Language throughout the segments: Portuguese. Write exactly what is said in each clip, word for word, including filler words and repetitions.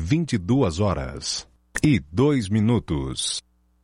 vinte e duas horas e dois minutos.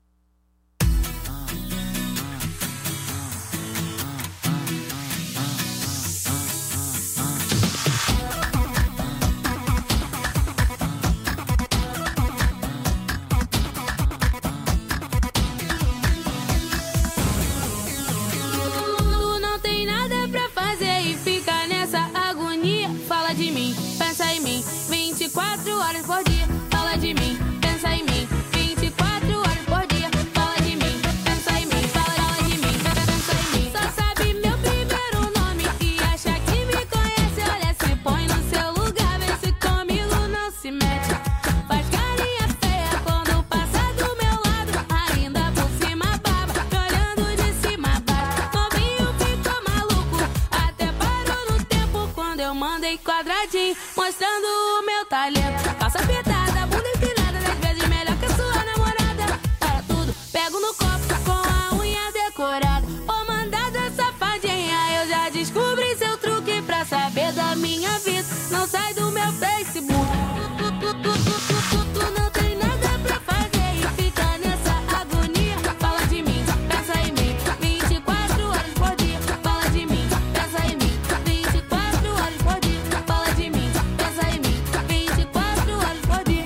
vinte e quatro horas por dia, fala de mim, pensa em mim. vinte e quatro horas por dia, fala de mim, pensa em mim. Fala, fala de mim, pensa em mim. Só sabe meu primeiro nome e acha que me conhece. Olha, se põe no seu lugar, vê se comigo não se mete. Faz carinha feia quando passa do meu lado, ainda por cima baba, olhando de cima a baixo. Novinho ficou maluco, até parou no tempo quando eu mandei quadradinho, mostrando o meu talento. Calça apertada, bunda empinada, dez vezes melhor que a sua namorada. Para tudo, pego no copo com a unha decorada. Ô mandada safadinha, eu já descobri seu truque pra saber da minha vida. Não sai do meu Facebook. Tu, tu, tu, tu, tu, tu, tu não tem nada pra fazer e fica nessa agonia. Fala de mim, pensa em mim. vinte e quatro horas por dia, fala de mim, pensa em mim. vinte e quatro horas por dia, fala de mim, pensa em mim. vinte e quatro horas por dia.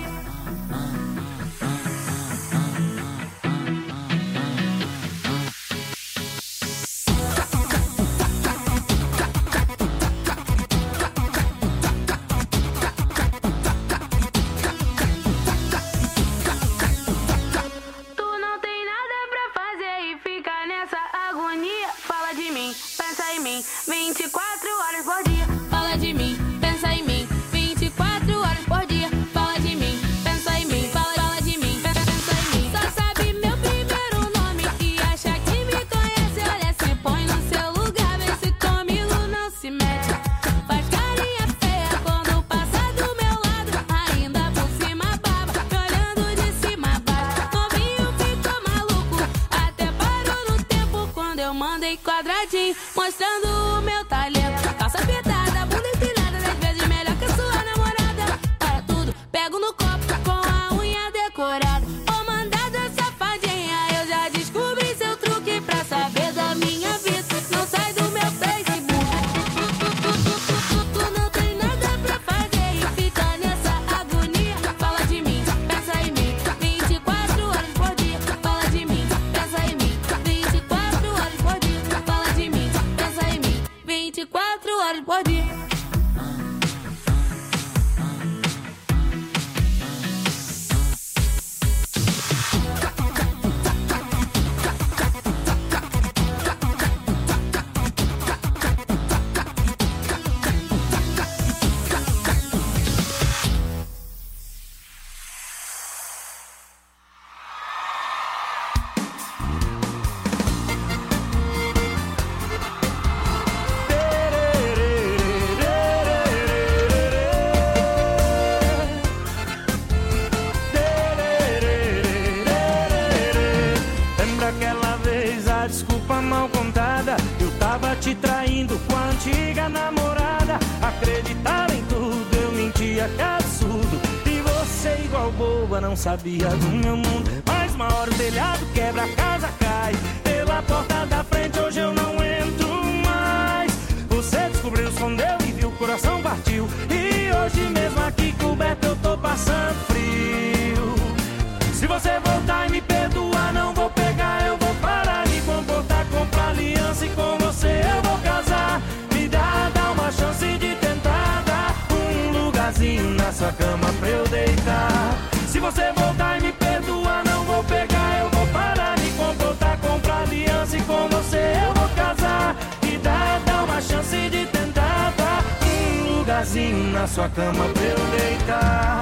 Tu não tem nada pra fazer e fica nessa agonia. Fala de mim, pensa em mim. vinte e quatro horas por dia, fala de mim, pensa em mim. vinte e quatro horas por dia, fala de mim, pensa em mim. Fala, fala de mim, pensa em mim. Só sabe meu primeiro nome e acha que me conhece. Olha, se põe no seu lugar, vê se comigo não se mete. Faz carinha feia quando passa do meu lado, ainda por cima baba, olhando de cima a baixo. Novinho ficou maluco, até parou no tempo quando eu mandei quadradinho, mostrando o meu talento. Calça apertada, bunda empinada, dez vezes melhor que a sua namorada. Para tudo, pego no copo com a unha decorada. Ô mandada safadinha, eu já descobri seu truque pra saber da minha vida. Não sai do meu Facebook. Tu, tu, tu, tu, tu, tu não tem nada pra fazer e fica nessa agonia. Fala de mim, pensa em mim. vinte e quatro horas por dia, fala de mim, pensa em mim. vinte e quatro horas por dia, fala de mim, pensa em mim. vinte e quatro horas por dia. Lembra aquela vez a desculpa mal contada? Eu tava te traindo com a antiga namorada. Acreditava em tudo, eu mentia, que absurdo. E você igual boba não sabia do meu mundo. Mas uma hora o telhado quebra, a casa cai. Pela porta da frente hoje eu não entro mais. Você descobriu, escondeu e viu, o coração partiu. E hoje mesmo aqui coberto eu tô passando frio. Se você voltar e me perdoar, não vou pegar, eu vou parar, me comportar, comprar aliança e com você eu vou casar. Me dá, dá uma chance de tentar dar um lugarzinho na sua cama pra eu deitar. Se você voltar e me perdoar, não vou pegar, eu vou parar, me comportar, comprar aliança e com você eu vou casar. Me dá, dá uma chance de tentar dar um lugarzinho na sua cama pra eu deitar.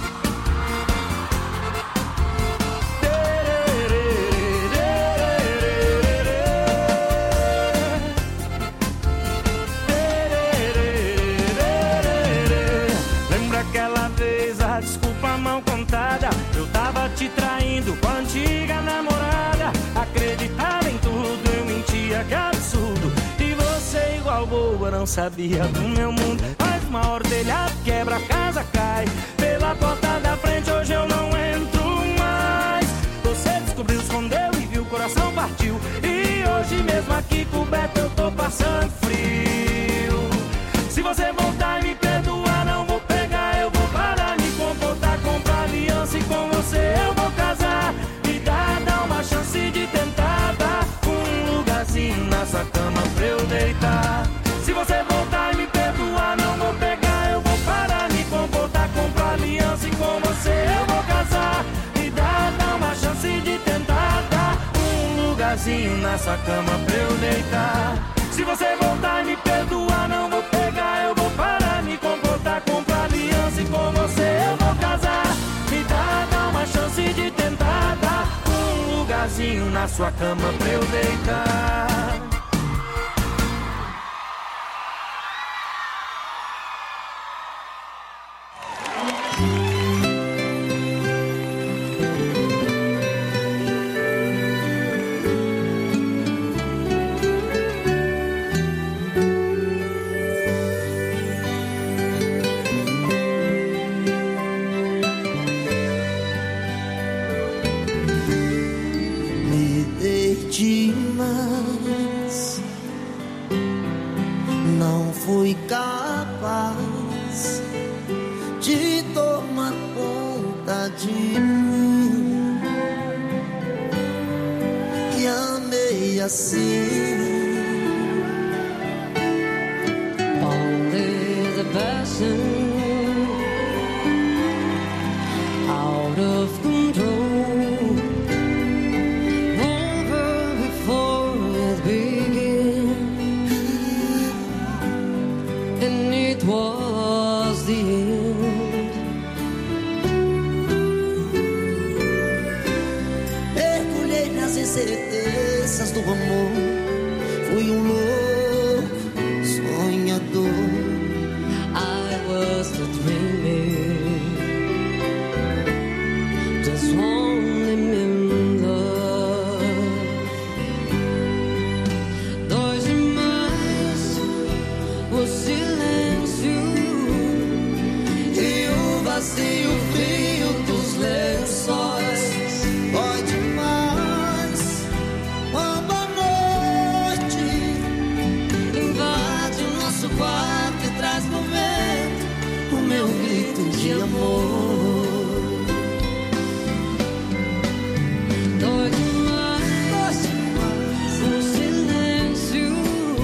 Desculpa mal contada, eu tava te traindo com a antiga namorada. Acreditava em tudo, eu mentia, que absurdo. E você igual boa não sabia do meu mundo. Mas uma hora o telhado quebra, a casa cai. Pela porta da frente hoje eu não entro mais. Você descobriu, escondeu e viu, o coração partiu. E hoje mesmo aqui coberto eu tô passando frio. Se você voltar e me perdoar, não vou pegar, eu vou parar, me comportar, comprar aliança e com você eu vou casar. Me dá, dá uma chance de tentar dar um lugarzinho na sua cama pra eu deitar. Se você voltar e me perdoar, não vou pegar, eu vou parar, me comportar, comprar aliança e com você eu vou casar. Me dá, dá uma chance de tentar dar um lugarzinho na sua cama pra eu deitar. Se você voltar e me perdoar, não vou pegar, eu vou parar, me comportar, comprar aliança e com você eu vou casar. Me dá, dá uma chance de tentar dar um lugarzinho na sua cama pra eu deitar. Demais, não fui capaz de tomar conta de mim e amei assim. Only the passion out of control. Was the end. Mergulhei nas incertezas do amor, fui um louco sonhador. I was the dreamer, just only in love. Dois demais, o silêncio e o vazio frio dos lençóis. Dói demais quando a noite Invade o nosso quarto e traz no vento o meu grito de amor. Dói demais o silêncio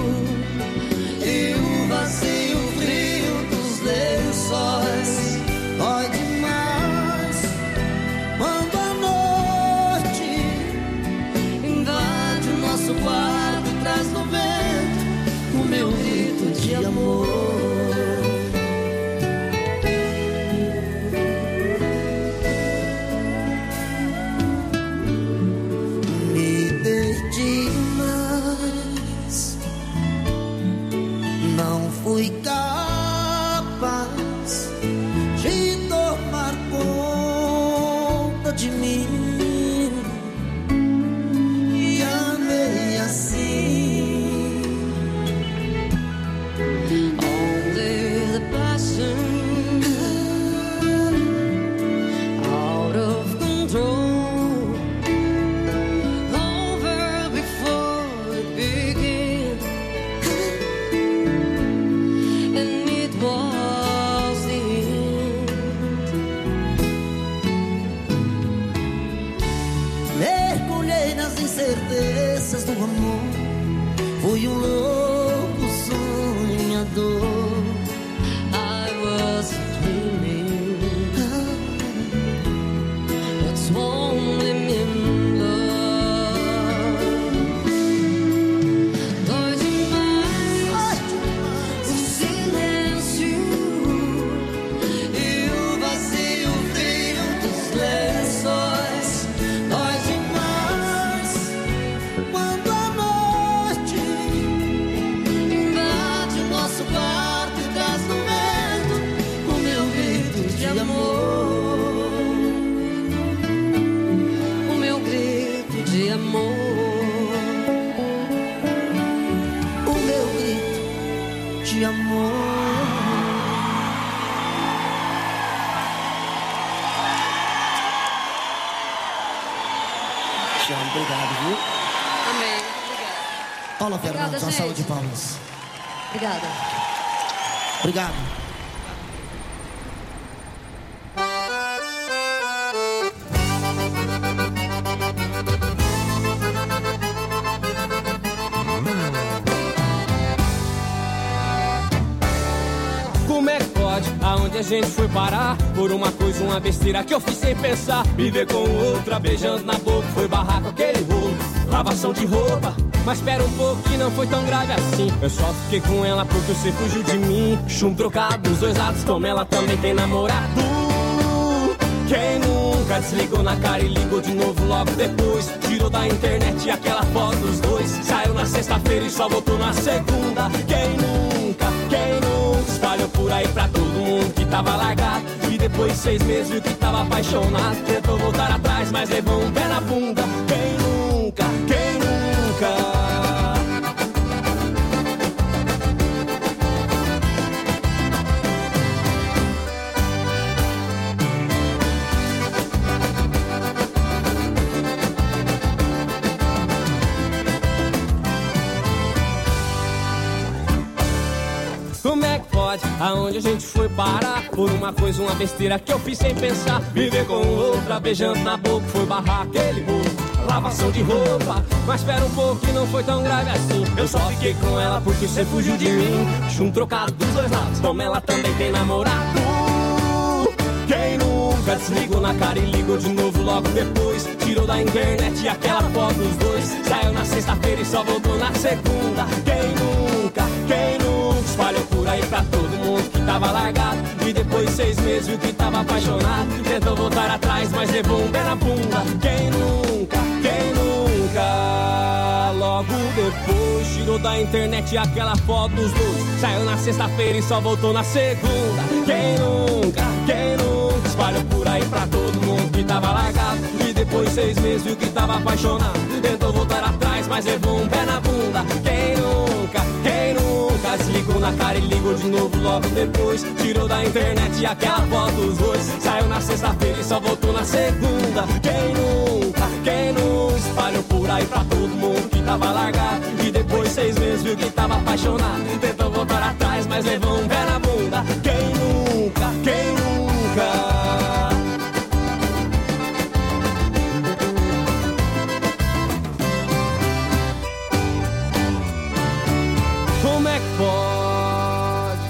e o vazio frio dos lençóis. dói demais quando a noite Invade o nosso quarto e traz no vento o meu grito de amor. me dei demais, não fui capaz de tomar conta de mim e amei assim. Only the passion out of control, over before it began, and it was the end. Mergulhei nas incertezas do amor, fui um louco sonhador. I was dreaming, that's only in love. Dói demais o silêncio e o vazio frio dos lençóis. Dói demais quando a noite Invade o nosso quarto e traz no vento o meu grito de amor. O meu grito de amor. o meu grito de amor. Obrigado, viu? Amém. Obrigada. Paula Obrigada, Fernandes, uma gente. salva de palmas. Obrigada. Obrigado. Como é que pode? Aonde a gente foi parar? Por uma coisa, uma besteira que eu fiz sem pensar. Me ver com outra, beijando na boca. Foi barrar com aquele rolo, lavação de roupa. Mas espera um pouco que não foi tão grave assim. Eu só fiquei com ela porque você fugiu de mim. Chum trocado dos dois lados, como ela também tem namorado. Quem nunca desligou na cara e ligou de novo logo depois? Tirou da internet aquela foto dos dois. Saiu na sexta-feira e só voltou na segunda. Quem nunca, quem nunca espalhou por aí pra todo mundo que tava largado. E depois de seis meses viu que tava apaixonado. Tentou voltar atrás, mas levou um pé na bunda. Quem nunca, quem nunca? Como é que pode? Aonde a gente foi parar? Por uma coisa, uma besteira que eu fiz sem pensar. Viver com outra, beijando na boca. Foi barrar aquele bolo, lavação de roupa. Mas espera um pouco que não foi tão grave assim. Eu só fiquei com ela porque você fugiu de mim. Chum trocado dos dois lados, como ela também tem namorado. Quem nunca desligou na cara e ligou de novo logo depois? Tirou da internet aquela foto dos dois. Saiu na sexta-feira e só voltou na segunda. Quem nunca, quem nunca espalhou por aí pra todo mundo que tava largado. E depois de seis meses viu que tava apaixonado. Tentou voltar atrás, mas levou um pé na bunda. Quem nunca, quem nunca? Logo depois tirou da internet aquela foto dos dois. Saiu na sexta-feira e só voltou na segunda. Quem nunca, quem nunca espalhou por aí pra todo mundo que tava largado. E depois de seis meses viu que tava apaixonado. Tentou voltar atrás, mas levou um pé na bunda. Quem nunca, quem nunca desligou na cara e ligou de novo logo depois? Tirou da internet aquela foto dos dois. Saiu na sexta-feira e só voltou na segunda. Quem nunca, quem nunca espalhou por aí pra todo mundo que tava largado. E depois de seis meses viu que tava apaixonado. Tentou voltar atrás, mas levou um pé na bunda. Quem nunca, quem nunca? Como é que pode?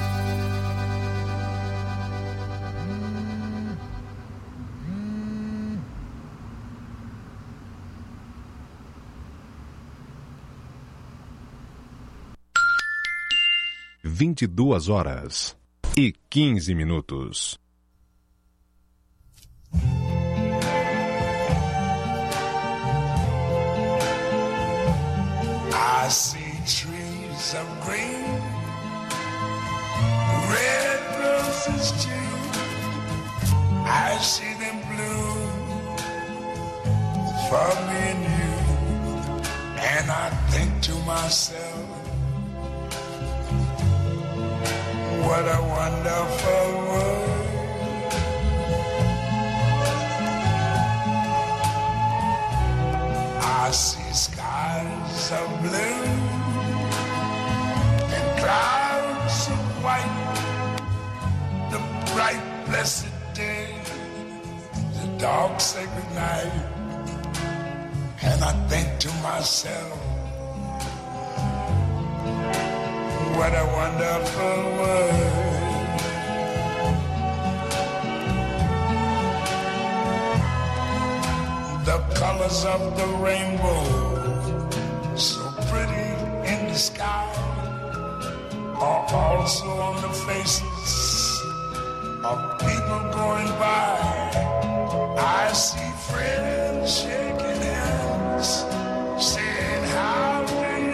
Vinte e duas horas e quinze minutos. I see trees of green, red roses too. I see them bloom for me and you. And I think to myself, what a wonderful world. I see skies of blue and clouds of white, the bright blessed day, the dark sacred night. And I think to myself, what a wonderful world. The colors of the rainbow, so pretty in the sky, are also on the faces of people going by. I see friends shaking hands, saying, how do you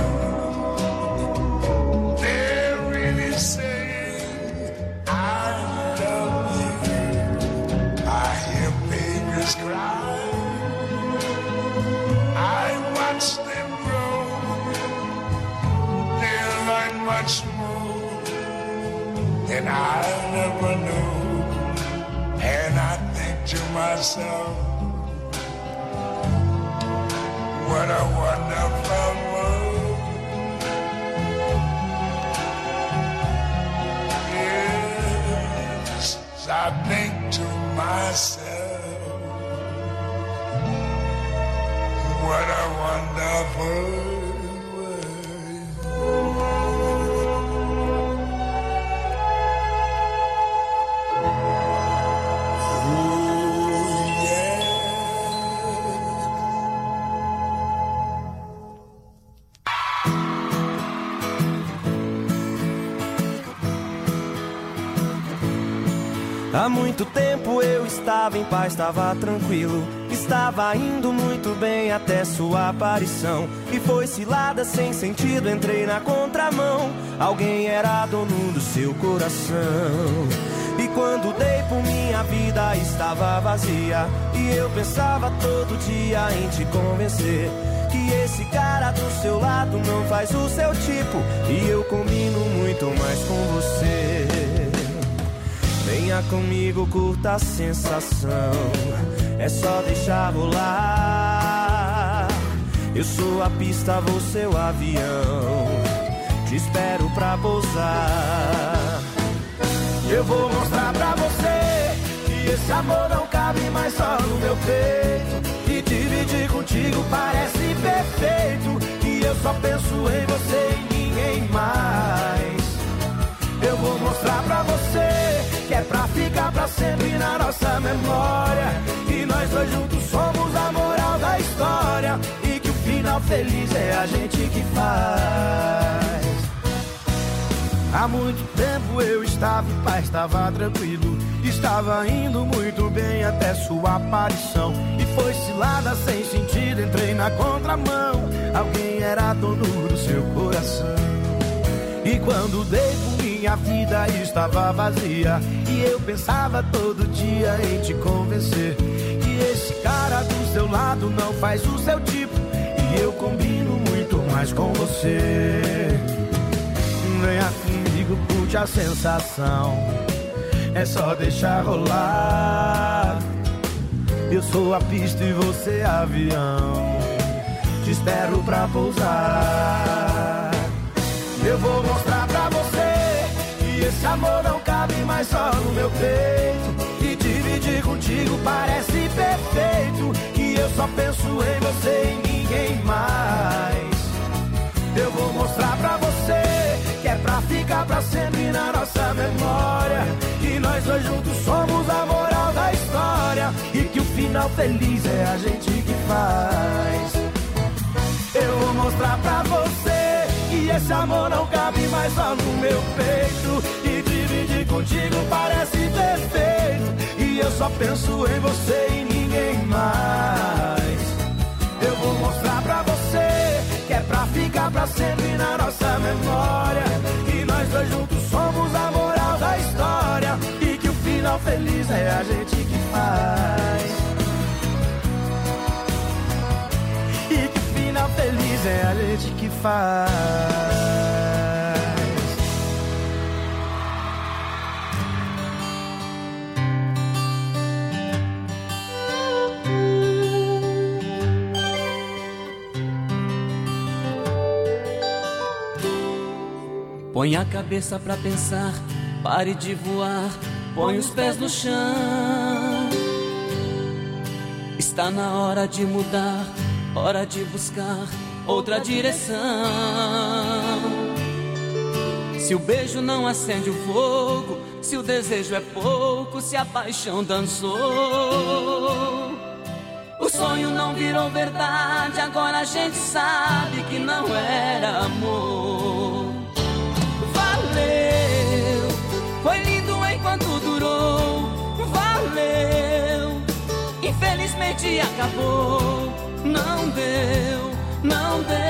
do? They're really saying, I love you. I hear babies cry. I watch them grow. They'll learn much more than I never knew. And I think to myself, Há muito tempo eu estava em paz, estava tranquilo, estava indo muito bem até sua aparição. E foi cilada sem sentido, entrei na contramão. Alguém era dono do seu coração. E quando dei por minha vida estava vazia, e eu pensava todo dia em te convencer que esse cara do seu lado não faz o seu tipo, e eu combino muito mais com você. Venha comigo, curta a sensação, é só deixar rolar. Eu sou a pista, vou seu avião, te espero pra pousar. Eu vou mostrar pra você que esse amor não cabe mais só no meu peito, e dividir contigo parece perfeito, que eu só penso em você e ninguém mais. Eu vou mostrar pra você que é pra ficar pra sempre na nossa memória, que nós dois juntos somos a moral da história, e que o final feliz é a gente que faz. Há muito tempo eu estava em paz, estava tranquilo, estava indo muito bem até sua aparição. E foi cilada sem sentido, entrei na contramão. Alguém era dono do seu coração. E quando dei por minha vida estava vazia, e eu pensava todo dia em te convencer que esse cara do seu lado não faz o seu tipo, e eu combino muito mais com você. Venha comigo, curte a sensação, é só deixar rolar. Eu sou a pista e você avião, te espero pra pousar. Eu vou mostrar pra você que esse amor não cabe mais só no meu peito, e dividir contigo parece perfeito, que eu só penso em você e ninguém mais. Eu vou mostrar pra você que é pra ficar pra sempre na nossa memória, que nós dois juntos somos a moral da história, e que o final feliz é a gente que faz. Eu vou mostrar pra você que esse amor não cabe mais só no meu peito, e dividir contigo parece perfeito, e eu só penso em você e ninguém mais. Eu vou mostrar pra você que é pra ficar pra sempre na nossa memória, que nós dois juntos somos a moral da história, e que o final feliz é a gente que faz. E que o final feliz é a gente que faz. Põe a cabeça pra pensar, pare de voar, põe os pés no chão. Está na hora de mudar, hora de buscar outra direção. Se o beijo não acende o fogo, se o desejo é pouco, se a paixão dançou, o sonho não virou verdade, agora a gente sabe que não era amor. Valeu, foi lindo enquanto durou, valeu, infelizmente acabou, não deu, não deu,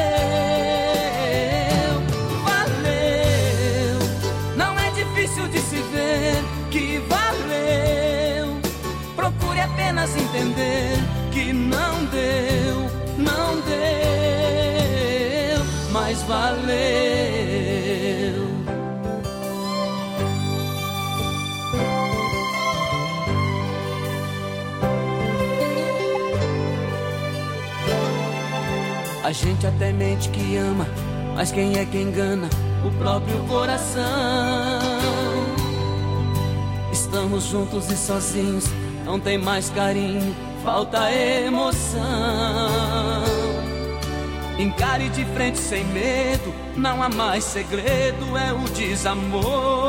valeu, não é difícil de se ver que valeu, procure apenas entender que não deu, não deu, mas valeu. A gente até mente que ama, mas quem é que engana? O próprio coração. Estamos juntos e sozinhos, não tem mais carinho, falta emoção. Encare de frente sem medo, não há mais segredo, é o desamor.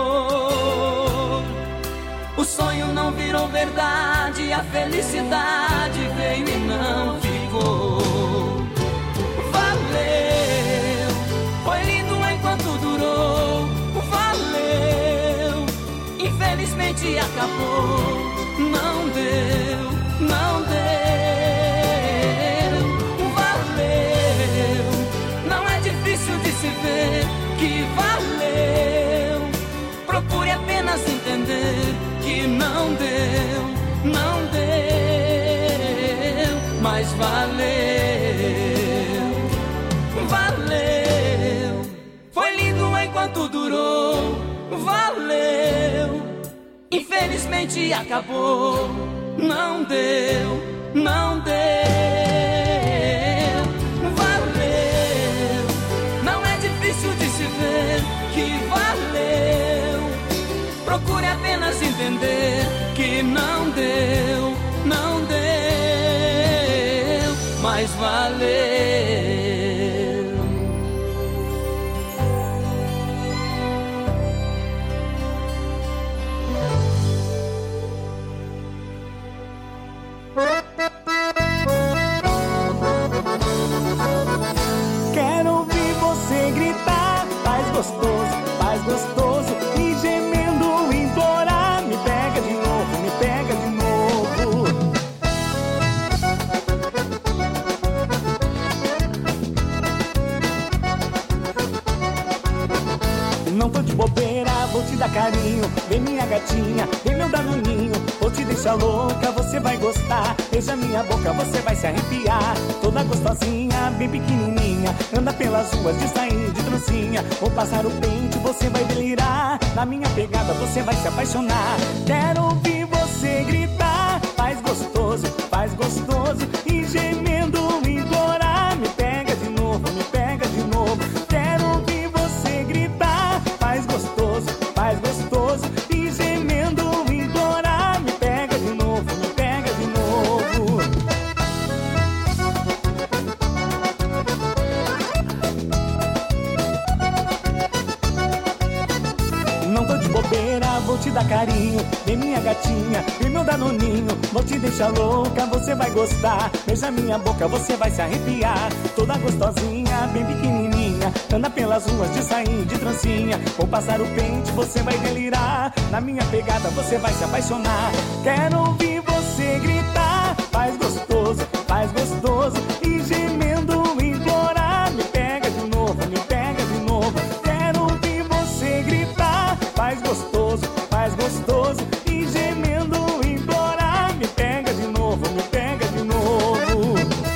O sonho não virou verdade, a felicidade veio e não ficou. Valeu, foi lindo enquanto durou, valeu, infelizmente simplesmente acabou. Não deu, não deu. Valeu. Não é difícil de se ver que valeu. Procure apenas entender que não deu, não deu, mas valeu, valeu. Foi lindo enquanto durou, valeu. Infelizmente acabou, não deu, não deu, valeu. Não é difícil de se ver que valeu. Procure apenas entender que não deu, não deu, mas valeu. Quero ouvir você gritar, faz gostoso, faz gostoso, e gemendo implorar, me pega de novo, me pega de novo. Não tô de bobeira, vou te dar carinho, vem minha gatinha, vem meu danoninho, vou te deixar louca, você vai gostar, beija minha boca, você vai se arrepiar, toda gostosinha, bem pequenininha, anda pelas ruas de sair de trancinha, vou passar o pente, você vai delirar, na minha pegada você vai se apaixonar, quero ouvir você gritar, faz gostoso, faz gostoso, e gemendo implorar, me pega de novo, me pega de novo, quero ouvir você gritar, faz gostoso, faz gostoso, e gemendo implorar, me pega de novo, me pega de novo. Não tô de bobeira, vou te dar carinho, vem minha gatinha, vem meu danoninho, vou te deixar louca, você vai gostar, beija minha boca, você vai se arrepiar, toda gostosinha, bem pequenininha, anda pelas ruas de sair de trancinha, vou passar o pente, você vai delirar, na minha pegada você vai se apaixonar, quero ouvir você gritar, faz gostoso, faz gostoso, e gemendo implorar, me pega de novo, me pega de novo, quero ouvir você gritar, faz gostoso, faz gostoso, e gemendo implorar, me pega de novo, me pega de novo.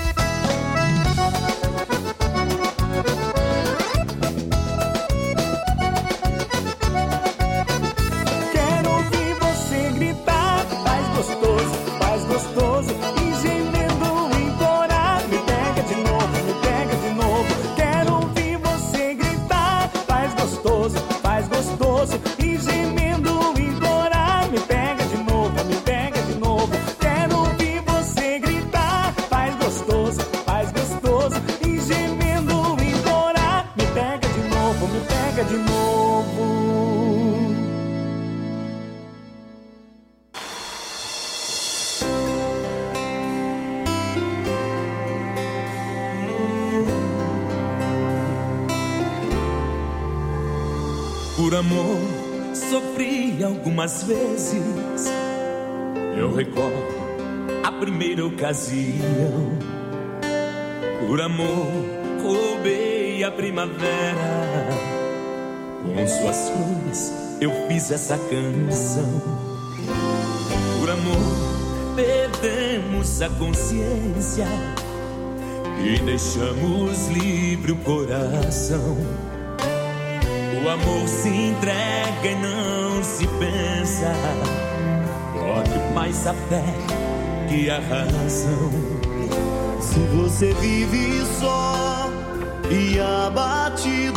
Quero ouvir você gritar, faz gostoso, faz gostoso, e gemendo implorar, me pega de novo, me pega de novo. Quero ouvir você gritar, faz gostoso, faz gostoso, e gemendo implorar, me pega de novo, me pega de novo. Quero ouvir você gritar, faz gostoso, faz gostoso, e gemendo implorar, me pega de novo, me pega de novo. Por amor, sofri algumas vezes. Eu recordo a primeira ocasião. Por amor, roubei a primavera. Com suas flores, eu fiz essa canção. Por amor, perdemos a consciência e deixamos livre o coração. O amor se entrega e não se pensa. Pode mais a fé que a razão. Se você vive só e abatido,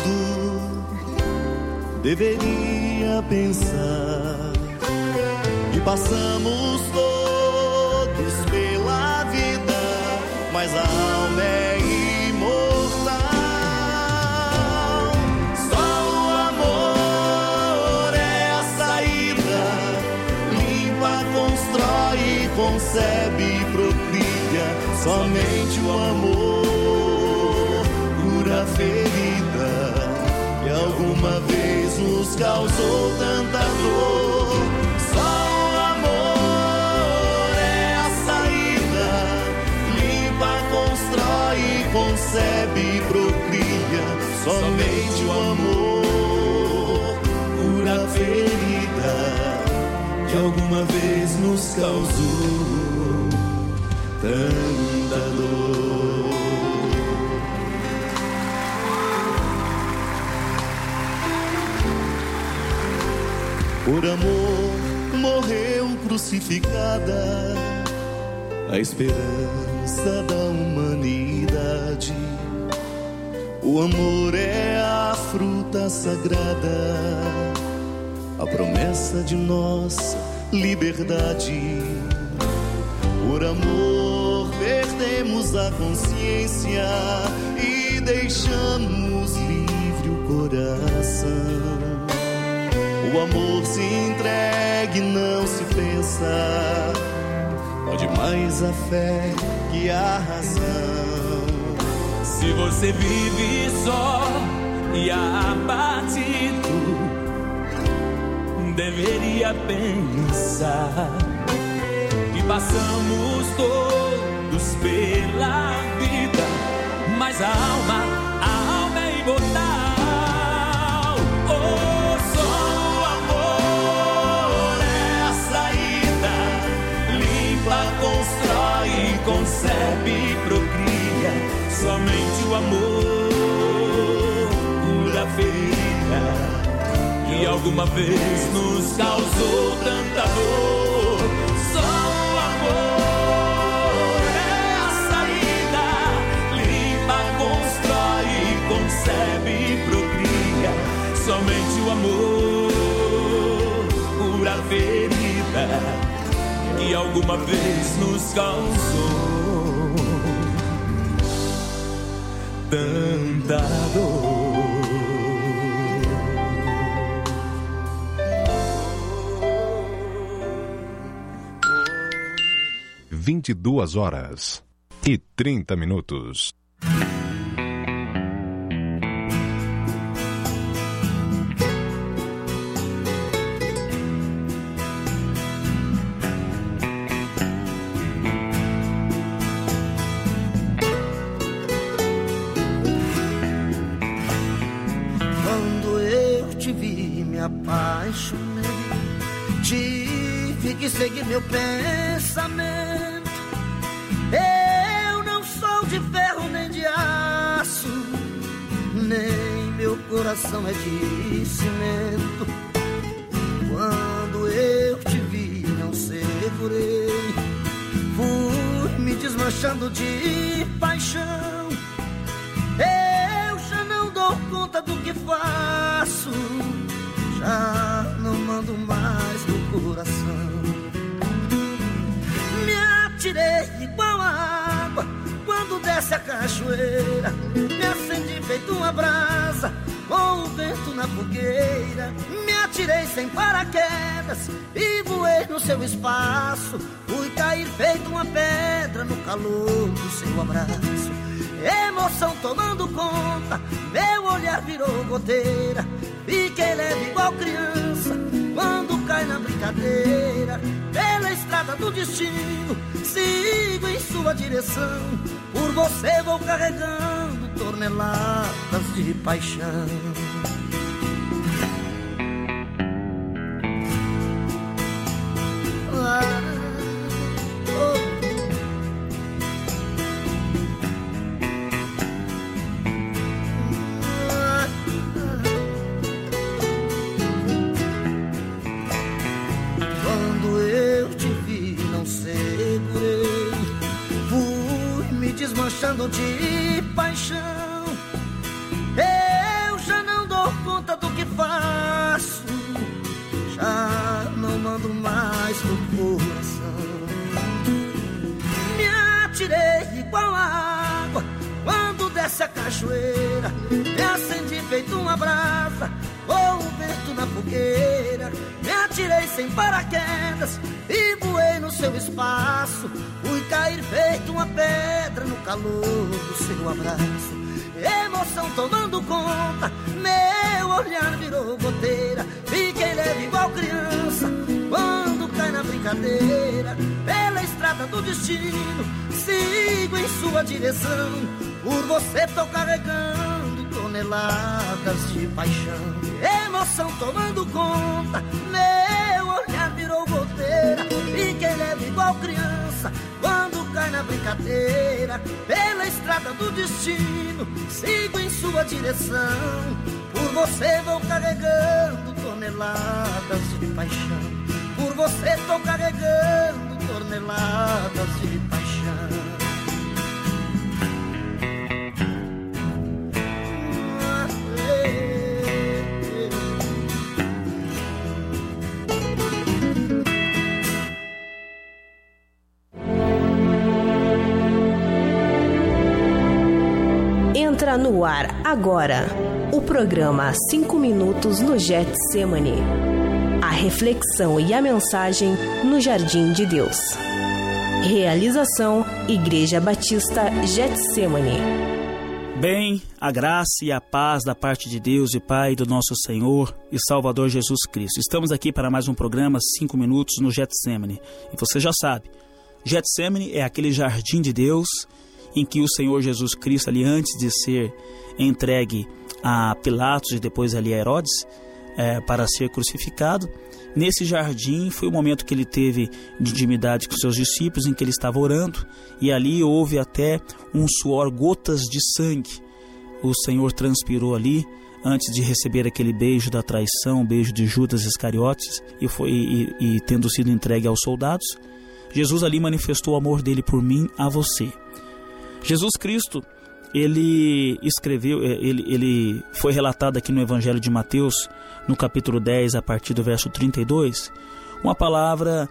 deveria pensar que passamos todos pela vida, mas a alma é imortal. Só o amor é a saída, limpa, constrói, concebe, procria. Somente o amor cura a ferida que alguma vez nos causou tanta dor. Só e procria. Somente o amor cura a ferida que alguma vez nos causou tanta dor. Por amor morreu crucificada a esperança da humanidade. O amor é a fruta sagrada, a promessa de nossa liberdade. Por amor perdemos a consciência e deixamos livre o coração. O amor se entrega e não se pensa, pode mais a fé que a razão. Se você vive só e abatido, deveria pensar que passamos todos pela vida, mas a alma, a alma é imortal. Oh, só o amor é a saída, limpa, constrói, concebe e procria. Somente o amor cura a ferida que alguma vez nos causou tanta dor. Só o amor é a saída, limpa, constrói, concebe e procria. Somente o amor cura a ferida que alguma vez nos causou tanta dor. Vinte e duas horas e trinta minutos. Apaixonei, tive que seguir meu pensamento. Eu não sou de ferro nem de aço, nem meu coração é de cimento. Quando eu te vi não segurei, fui me desmanchando de paixão. Eu já não dou conta do que faço, já não mando mais no coração. Me atirei igual a água quando desce a cachoeira. Me acendi feito uma brasa com o vento na fogueira. Me atirei sem paraquedas e voei no seu espaço. Fui cair feito uma pedra no calor do seu abraço. Emoção tomando conta, meu olhar virou goteira. Fiquei leve igual criança quando cai na brincadeira. Pela estrada do destino sigo em sua direção. Por você vou carregando toneladas de paixão. Ah, oh. Desmanchando de paixão, eu já não dou conta do que faço, já não mando mais no coração. Me atirei igual a água quando desce a cachoeira. Me acendi feito uma brasa com o vento na fogueira. Me atirei sem paraquedas e voei no seu espaço. Fui cair feito uma pedra no calor do seu abraço. Emoção tomando conta, meu olhar virou goteira. Fiquei leve igual criança quando cai na brincadeira. Pela estrada do destino, sigo em sua direção. Por você tô carregando toneladas de paixão. Emoção tomando conta, meu olhar virou goteira. Fiquei leve igual criança quando cai na brincadeira. Pela estrada do destino, sigo em sua direção. Por você vou carregando toneladas de paixão. Por você tô carregando toneladas de paixão. Entra no ar agora o programa Cinco Minutos no Getsemane. A reflexão e a mensagem no Jardim de Deus. Realização Igreja Batista Getsemane. Bem, a graça e a paz da parte de Deus e Pai do nosso Senhor e Salvador Jesus Cristo. Estamos aqui para mais um programa Cinco Minutos no Getsemane. E você já sabe, Getsemane é aquele jardim de Deus em que o Senhor Jesus Cristo, ali antes de ser entregue a Pilatos e depois ali a Herodes, é, para ser crucificado, nesse jardim foi o momento que ele teve de intimidade com seus discípulos, em que ele estava orando, e ali houve até um suor, gotas de sangue. O Senhor transpirou ali, antes de receber aquele beijo da traição, o beijo de Judas Iscariotes, e, foi, e, e tendo sido entregue aos soldados, Jesus ali manifestou o amor dele por mim, a você. Jesus Cristo, ele escreveu, ele, ele foi relatado aqui no Evangelho de Mateus, no capítulo dez, a partir do verso trinta e dois, uma palavra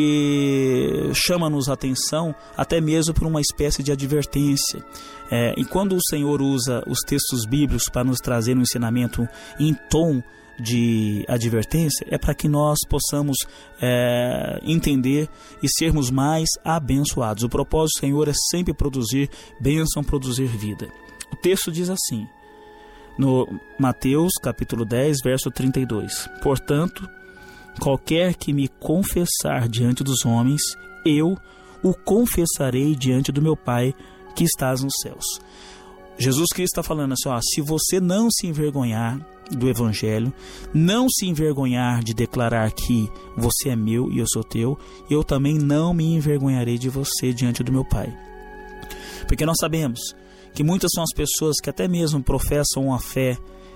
que chama-nos a atenção, até mesmo por uma espécie de advertência. É, e quando o Senhor usa os textos bíblicos para nos trazer um ensinamento em tom de advertência, é para que nós possamos é, entender e sermos mais abençoados. O propósito do Senhor é sempre produzir bênção, produzir vida. O texto diz assim, no Mateus capítulo dez, verso trinta e dois: portanto, qualquer que me confessar diante dos homens, eu o confessarei diante do meu Pai que estás nos céus. Jesus Cristo está falando assim, ó, se você não se envergonhar do Evangelho, não se envergonhar de declarar que você é meu e eu sou teu, eu também não me envergonharei de você diante do meu Pai. Porque nós sabemos que muitas são as pessoas que até mesmo professam uma fé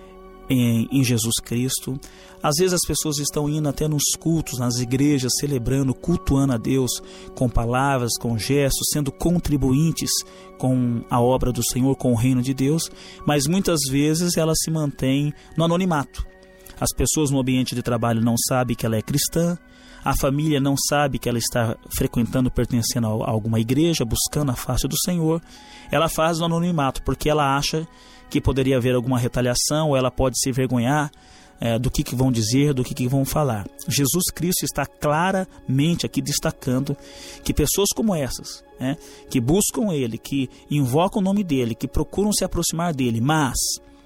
Em, em Jesus Cristo. Às vezes as pessoas estão indo até nos cultos, nas igrejas, celebrando, cultuando a Deus com palavras, com gestos, sendo contribuintes com a obra do Senhor, com o reino de Deus, mas muitas vezes ela se mantém no anonimato. As pessoas no ambiente de trabalho não sabem que ela é cristã, a família não sabe que ela está frequentando, pertencendo a alguma igreja, buscando a face do Senhor. Ela faz no anonimato porque ela acha que poderia haver alguma retaliação, ou ela pode se envergonhar é, do que, que vão dizer, do que, que vão falar. Jesus Cristo está claramente aqui destacando que pessoas como essas, né, que buscam Ele, que invocam o nome dEle, que procuram se aproximar dEle, mas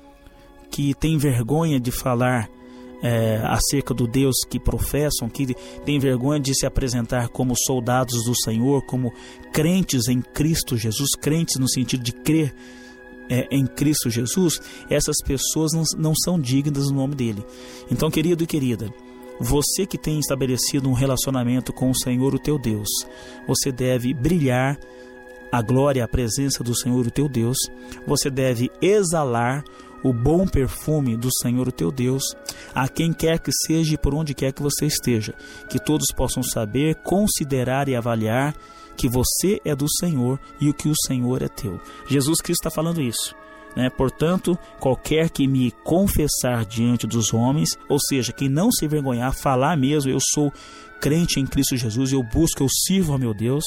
que têm vergonha de falar é, acerca do Deus que professam, que têm vergonha de se apresentar como soldados do Senhor, como crentes em Cristo Jesus, crentes no sentido de crer É, em Cristo Jesus, essas pessoas não, não são dignas do nome dele. Então, querido e querida, você que tem estabelecido um relacionamento com o Senhor, o teu Deus, você deve brilhar a glória, a presença do Senhor, o teu Deus. Você deve exalar o bom perfume do Senhor, o teu Deus, a quem quer que seja e por onde quer que você esteja, que todos possam saber, considerar e avaliar que você é do Senhor e o que o Senhor é teu. Jesus Cristo está falando isso, né? Portanto, qualquer que me confessar diante dos homens, ou seja, quem não se envergonhar, falar mesmo, eu sou crente em Cristo Jesus, eu busco, eu sirvo a meu Deus,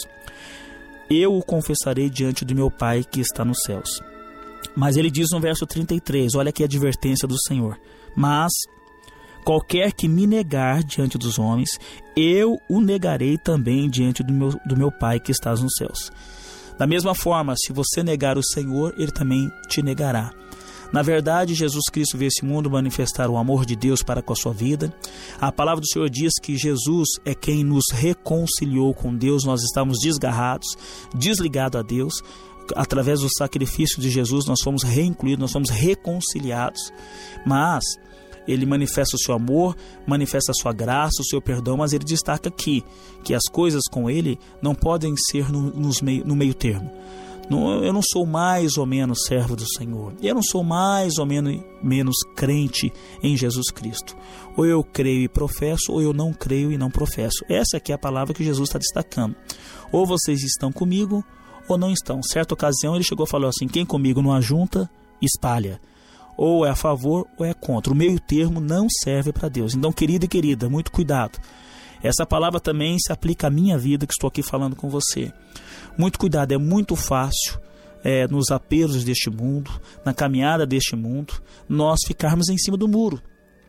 eu o confessarei diante do meu Pai que está nos céus. Mas ele diz no verso trinta e três, olha aqui a advertência do Senhor: mas qualquer que me negar diante dos homens, eu o negarei também diante do meu, do meu Pai que estás nos céus. Da mesma forma, se você negar o Senhor, Ele também te negará. Na verdade, Jesus Cristo veio a esse mundo manifestar o amor de Deus para com a sua vida. A palavra do Senhor diz que Jesus é quem nos reconciliou com Deus. Nós estávamos desgarrados, desligados a Deus. Através do sacrifício de Jesus nós fomos reincluídos, nós fomos reconciliados. Mas Ele manifesta o seu amor, manifesta a sua graça, o seu perdão, mas Ele destaca aqui que as coisas com Ele não podem ser no, nos meio, no meio termo. Não, eu não sou mais ou menos servo do Senhor, eu não sou mais ou menos, menos crente em Jesus Cristo. Ou eu creio e professo, ou eu não creio e não professo. Essa aqui é a palavra que Jesus está destacando. Ou vocês estão comigo, ou não estão. Certa ocasião ele chegou e falou assim: quem comigo não ajunta, espalha. Ou é a favor ou é contra. O meio termo não serve para Deus. Então, querido e querida, muito cuidado. Essa palavra também se aplica à minha vida, que estou aqui falando com você. Muito cuidado, é muito fácil é, nos apelos deste mundo, na caminhada deste mundo, nós ficarmos em cima do muro.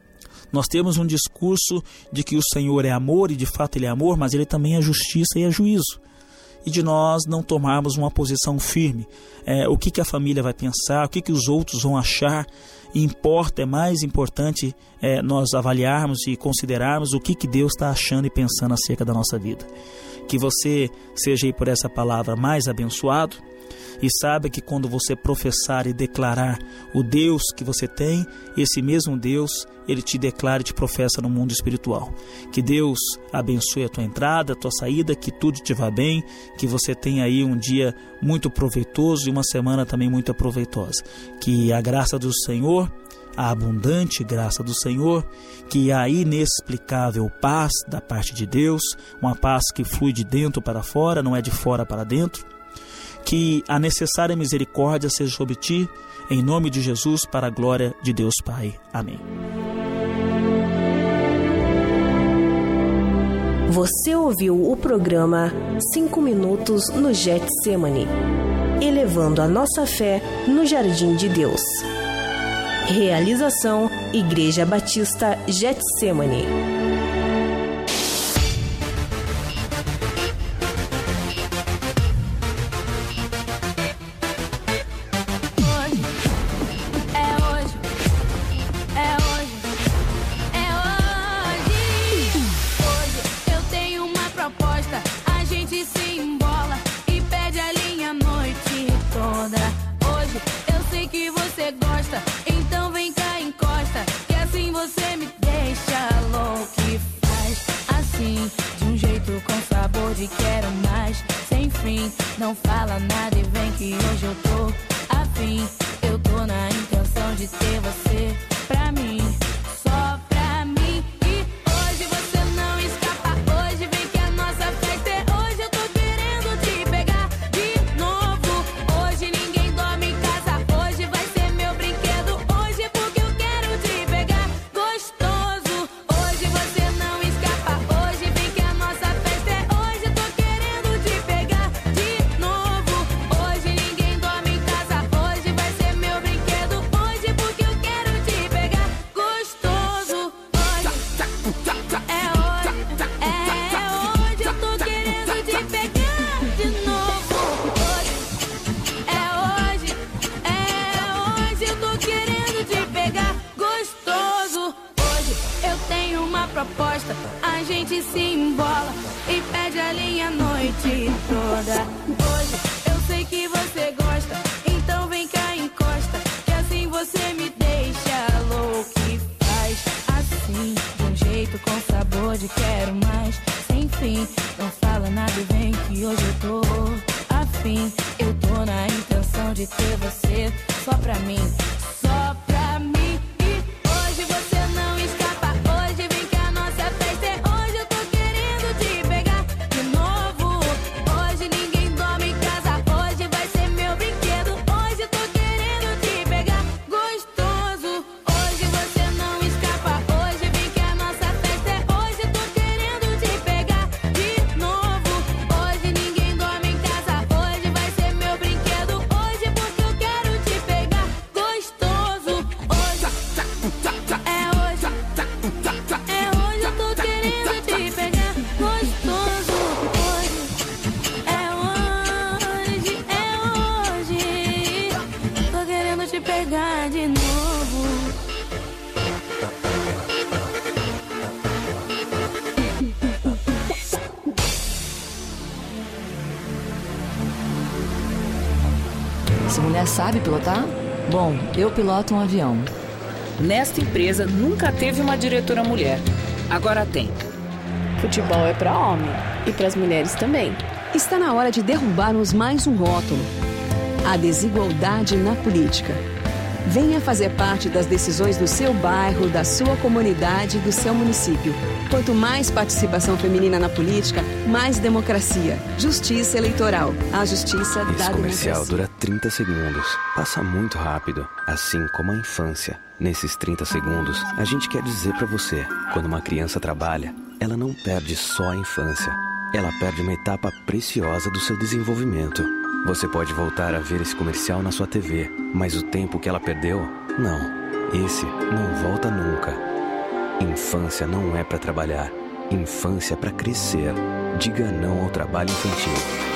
Nós temos um discurso de que o Senhor é amor, e de fato Ele é amor, mas Ele também é justiça e é juízo. E de nós não tomarmos uma posição firme. É, o que, que a família vai pensar, o que, que os outros vão achar. Importa, é mais importante é, nós avaliarmos e considerarmos o que, que Deus está achando e pensando acerca da nossa vida. Que você seja aí por essa palavra mais abençoado. E saiba que quando você professar e declarar o Deus que você tem, esse mesmo Deus, Ele te declara e te professa no mundo espiritual. Que Deus abençoe a tua entrada, a tua saída, que tudo te vá bem, que você tenha aí um dia muito proveitoso e uma semana também muito proveitosa. Que a graça do Senhor, a abundante graça do Senhor, que a inexplicável paz da parte de Deus, uma paz que flui de dentro para fora, não é de fora para dentro, que a necessária misericórdia seja sobre ti, em nome de Jesus, para a glória de Deus Pai. Amém. Você ouviu o programa cinco minutos no Getsemane, elevando a nossa fé no jardim de Deus. Realização Igreja Batista Getsemane. Não fala nada e vem que hoje eu tô afim. Eu tô na intenção de ter você pra mim, só pra mim. E hoje você não escapa, hoje vem que a nossa festa é hoje. Eu tô querendo te pegar de novo. Hoje ninguém dorme em casa, hoje vai ser meu brinquedo. Hoje porque eu quero te pegar gostoso. Hoje você não escapa, hoje vem que a nossa festa é hoje. Eu tô querendo te pegar de novo. Hoje ninguém dorme em casa, hoje vai ser meu brinquedo. Hoje porque eu quero te pegar gostoso. Hoje é hoje, é hoje. Eu tô querendo te pegar de novo. Hoje é hoje, é hoje. Eu tô querendo te pegar gostoso. Hoje eu tenho uma proposta, a gente se embola e perde a linha a noite toda. Hoje eu sei que você gosta, então vem cá, encosta, que assim você me deixa louco e faz assim, de um jeito com sabor de quero mais, sem fim. Não fala nada e vem que hoje eu tô afim. Eu tô na intenção de ter você só pra mim, só pra mim. E hoje você não escapa, hoje vem que a nossa festa é hoje. Eu tô querendo te pegar de novo. Hoje ninguém dorme em casa, hoje vai ser meu brinquedo. Hoje eu tô querendo te pegar gostoso. Hoje você não escapa, hoje vem que a nossa festa é hoje. Eu tô querendo te pegar de novo. Hoje ninguém dorme em casa, hoje vai ser meu brinquedo. Hoje porque eu quero te pegar gostoso. pegar de novo. Essa mulher sabe pilotar? Bom, eu piloto um avião. Nesta empresa nunca teve uma diretora mulher. Agora tem. Futebol é para homem e para as mulheres também. Está na hora de derrubarmos mais um rótulo: a desigualdade na política. Venha fazer parte das decisões do seu bairro, da sua comunidade e do seu município. Quanto mais participação feminina na política, mais democracia. Justiça eleitoral. A justiça da democracia. Esse comercial dura trinta segundos. Passa muito rápido, assim como a infância. Nesses trinta segundos, a gente quer dizer pra você: quando uma criança trabalha, ela não perde só a infância. Ela perde uma etapa preciosa do seu desenvolvimento. Você pode voltar a ver esse comercial na sua T V, mas o tempo que ela perdeu, não. Esse não volta nunca. Infância não é pra trabalhar. Infância é pra crescer. Diga não ao trabalho infantil.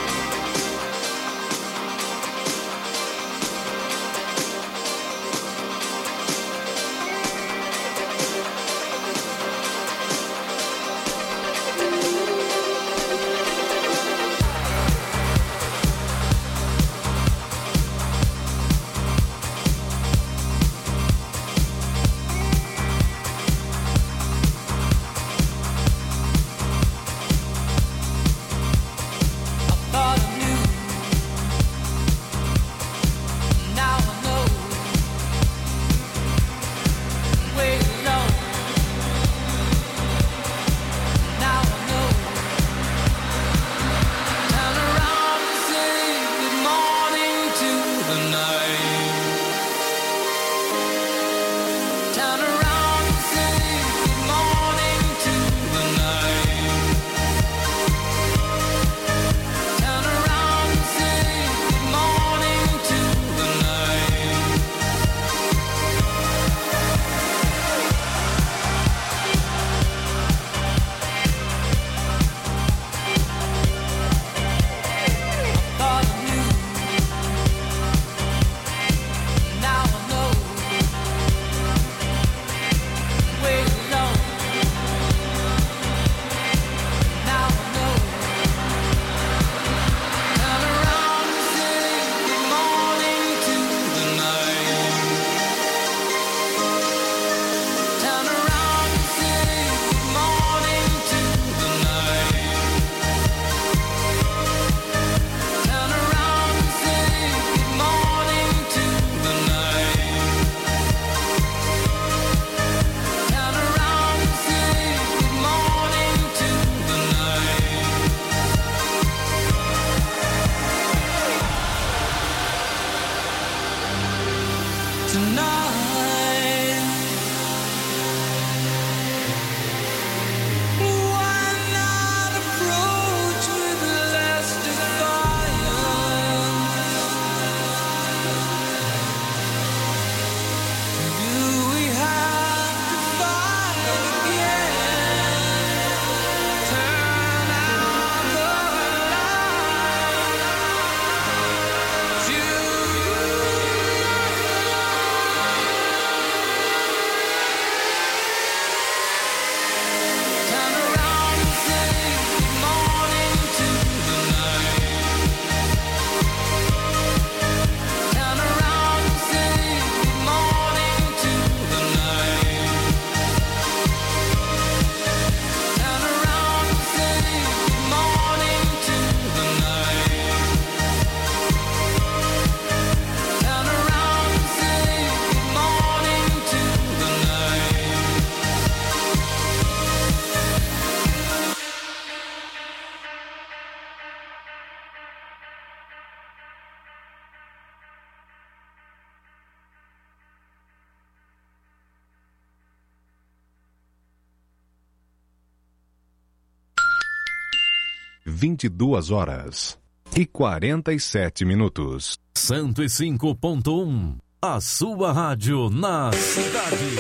vinte e duas horas e quarenta e sete minutos. cento e cinco ponto um, a sua rádio na cidade.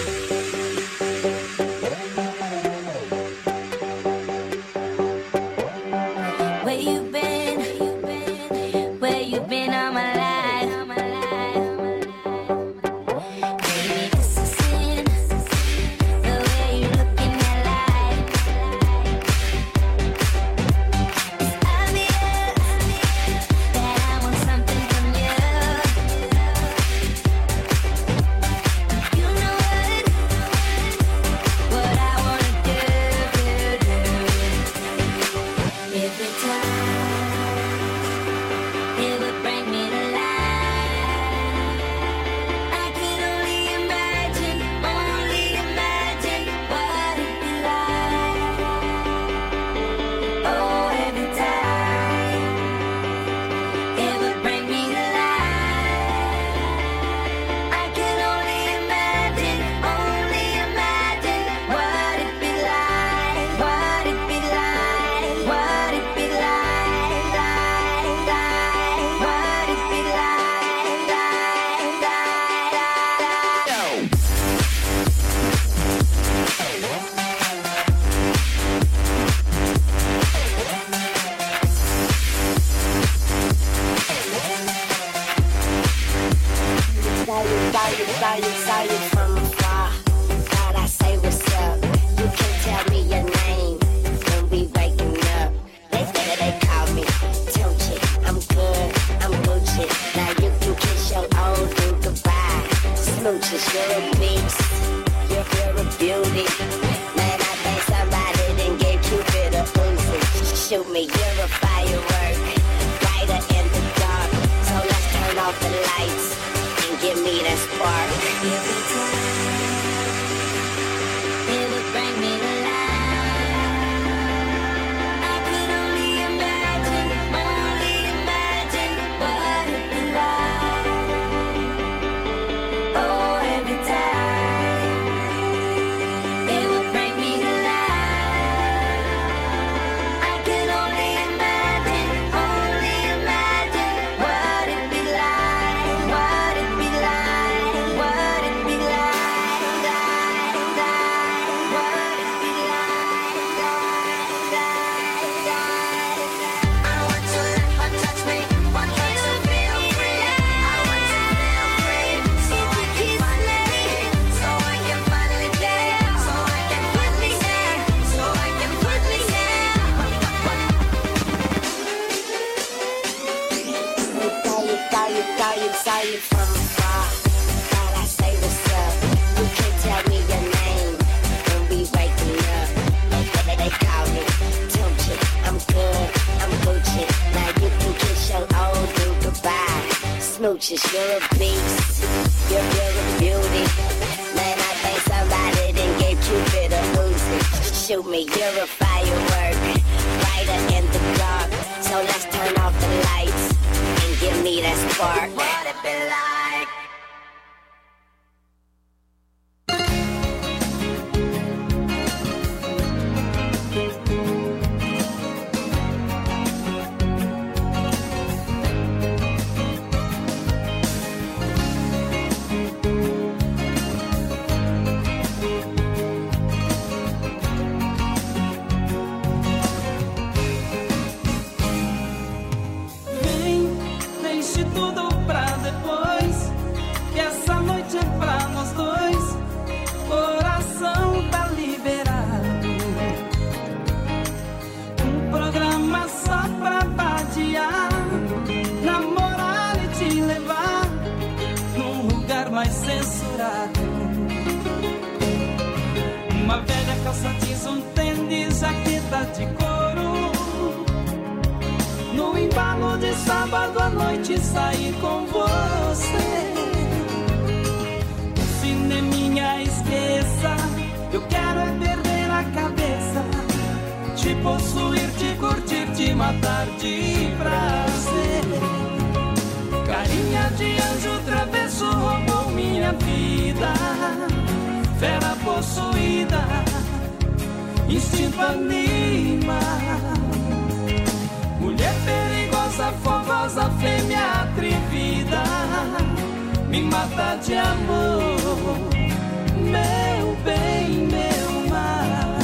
Where you been? Where you been all my life? saw you, saw you from afar. Thought I say what's up. You can tell me your name when we waking up. They they, they call me Tunchi. I'm good, I'm Gucci. Now you can kiss your old dude goodbye. Smooches, you're a beast. You're, you're a beauty. Man, I think somebody done gave Cupid a Uzi. Shoot me, you're a firework. Brighter in the dark. So let's turn off the lights and give me that spark. Every time it would bring me to life. I could only imagine, only imagine what it'd be like. Oh, every time it would bring me to life. I could only imagine, only imagine what it'd be like, what it'd be like, what it'd be like, like, like, what it'd be like, like, like, like. I want to let her touch me, want her to feel free. I want to feel free, so I can finally, so I can finally dance, so I can finally dance, so I can finally Saw you, saw you, saw you from afar. Thought I say what's up. You can tell me your name when we waking up. They, they, they call me Tunchi. I'm good, I'm Gucci. Now you can kiss your old dude goodbye. Smooches, you're a beast. You're, you're a beauty. Man, I think somebody done gave Cupid a Uzi. Shoot me, you're a firework. Brighter in the dark. So let's turn off the lights and give me that spark. What it be like? Vem, deixe tudo pra depois, que essa noite é pra nós dois. Coração tá liberado. Um programa só pra vadiar, namorar e te levar num lugar mais censurado. Uma velha calça jeans, um tênis, jaqueta de couro. No embalo de sábado à noite sair com você. O cineminha esqueça, eu quero é perder a cabeça. Te possuir, te curtir, te matar de prazer. Carinha de anjo travesso roubou minha vida. Fera possuída, instinto anima. Mulher perigosa, fogosa, fêmea atrevida. Me mata de amor, meu bem, meu mal.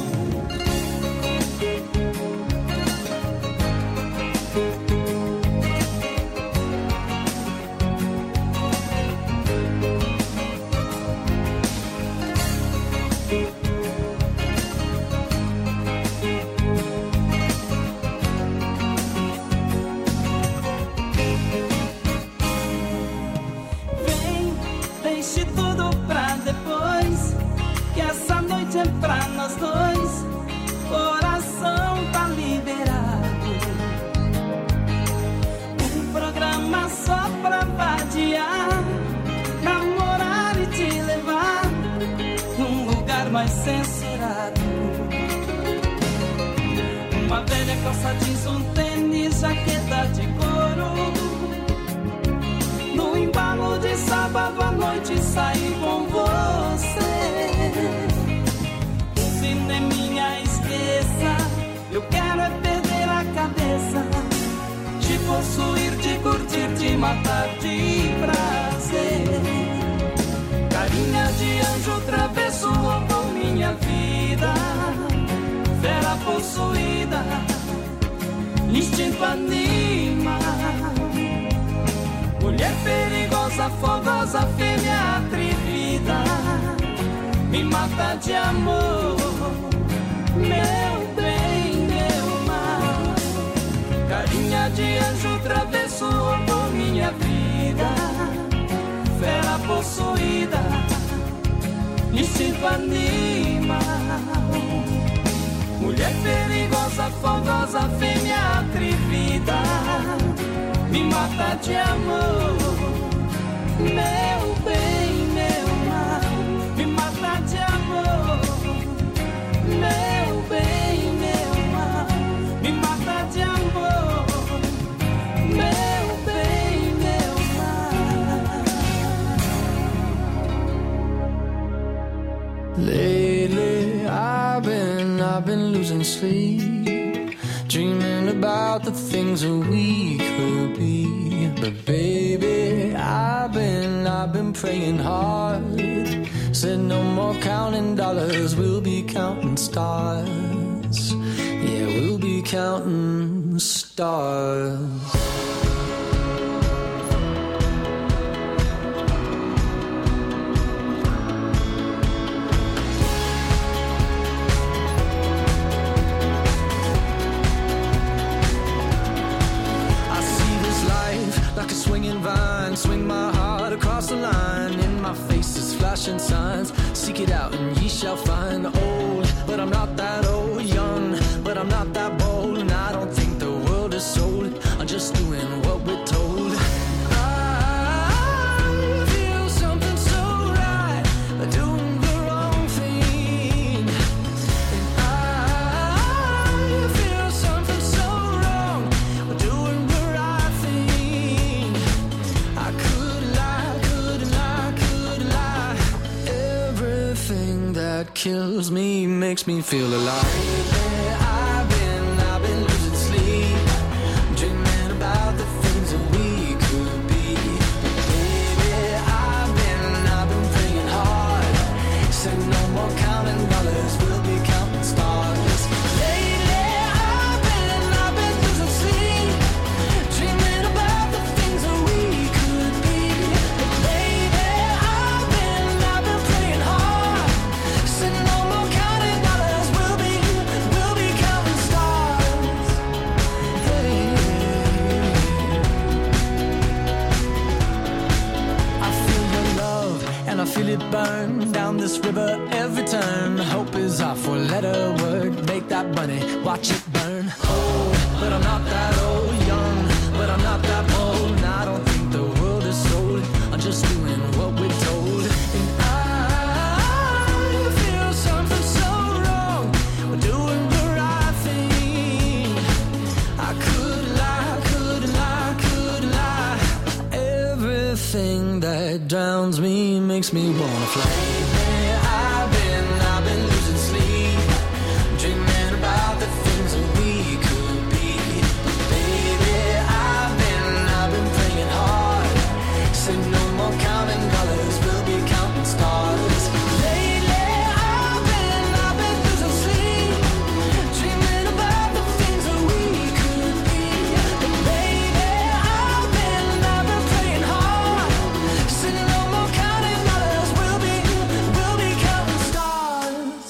Vem, deixe tudo pra depois, que essa noite é pra nós dois. Coração tá liberado. Um programa só pra vadiar, namorar e te levar num lugar mais censurado. Uma velha calça jeans, um tênis, jaqueta de couro. No embalo de sábado à noite sair com você. Cineminha esqueça, eu quero é perder a cabeça. Te possuir, te curtir, te matar de prazer. Carinha de anjo travesso roubou minha vida. Fera possuída, instinto anima. Mulher perigosa, perigosa, fogosa, fêmea atrevida, me mata de amor, meu bem, meu mal. Carinha de anjo travesso por minha vida, fera possuída, instinto animal. Mulher perigosa, fogosa, fêmea atrevida, me mata de amor, meu bem, meu mal. Me mata de amor, meu bem, meu mal. Me mata de amor, meu bem, meu mal. Lately I've been, I've been losing sleep, dreaming about the things that we could be. But baby, I've been, I've been praying hard. Said no more counting dollars, we'll be counting stars. Yeah, we'll be counting stars. Swinging vine, swing my heart across the line. In my face is flashing signs. Seek it out and ye shall find. Old, but I'm not that old. Young, but I'm not that bold. And I don't think the world is sold. I'm just doing what we're told. I feel something so right, doing the wrong thing. And I feel something so wrong, doing the right thing. I could lie, could lie, could lie. Everything that kills me makes me feel alive. I've been, I've been losing sleep, dreaming about the things that we could be. Baby, I've been, I've been praying hard. Said no more counting dollars, we'll be counting stars. Lately, I've been, I've been losing sleep, dreaming about the things that we could be. Baby, I've been, I've been praying hard. Said no more counting dollars, we'll be, we'll be counting stars. Hey. I feel your love and I feel it burn down this river every turn. Hope is our four-letter word. Make that money, watch it burn. Old, but I'm not that old. Young, but I'm not that bold. And I don't think the world is sold. I'm just doing what we're told. And I feel something so wrong, we're doing the right thing. I could lie, could lie, could lie. Everything that drowns me makes me wanna fly. I've been, I've been losing sleep, dreaming about the things that we could be. Baby, I've been, I've been praying hard. Said no more counting dollars, we'll be counting stars. Lately, I've been, I've been losing sleep, dreaming about the things that we could be. Baby, I've been, I've been praying hard. Said no more counting dollars, we'll be, we'll be counting stars.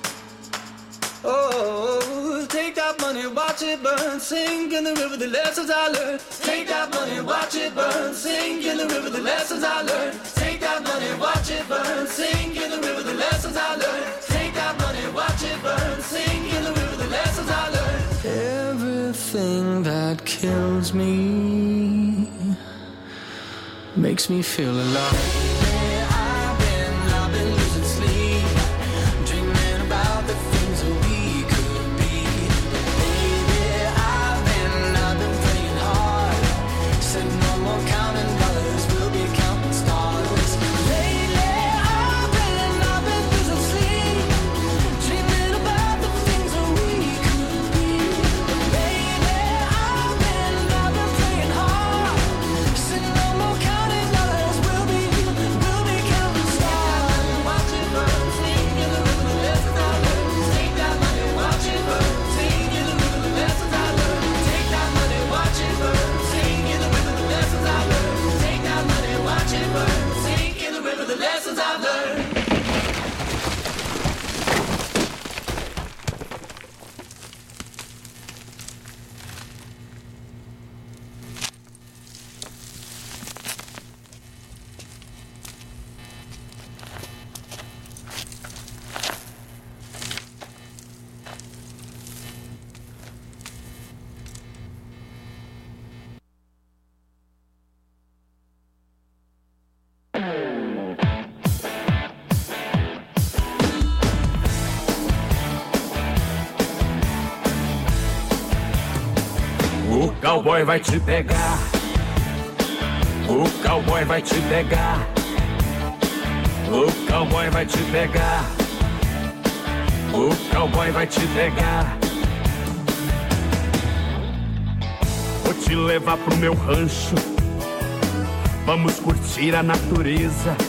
Oh, take that money, watch it burn, sing in the river the lessons I learned. Take that money, watch it burn, sing in the river the lessons I learned. Take that money, watch it burn, sing in the river the lessons I learned. Take that money, watch it burn, sing in the river the lessons I learned. Everything that kills me makes me feel alive. I've been, I've been losing sleep, dreaming about the things that we could be. Baby, I've been, I've been praying hard. Said no more counting dollars, we'll be counting stars. Lately, I've been, I've been losing sleep, dreaming about the things that we could be. Baby, I've been, I've been praying hard. Said no more counting dollars, we'll be, we'll lessons I've learned. O cowboy vai te pegar. O cowboy vai te pegar. O cowboy vai te pegar. O cowboy vai te pegar. Vou te levar pro meu rancho. Vamos curtir a natureza.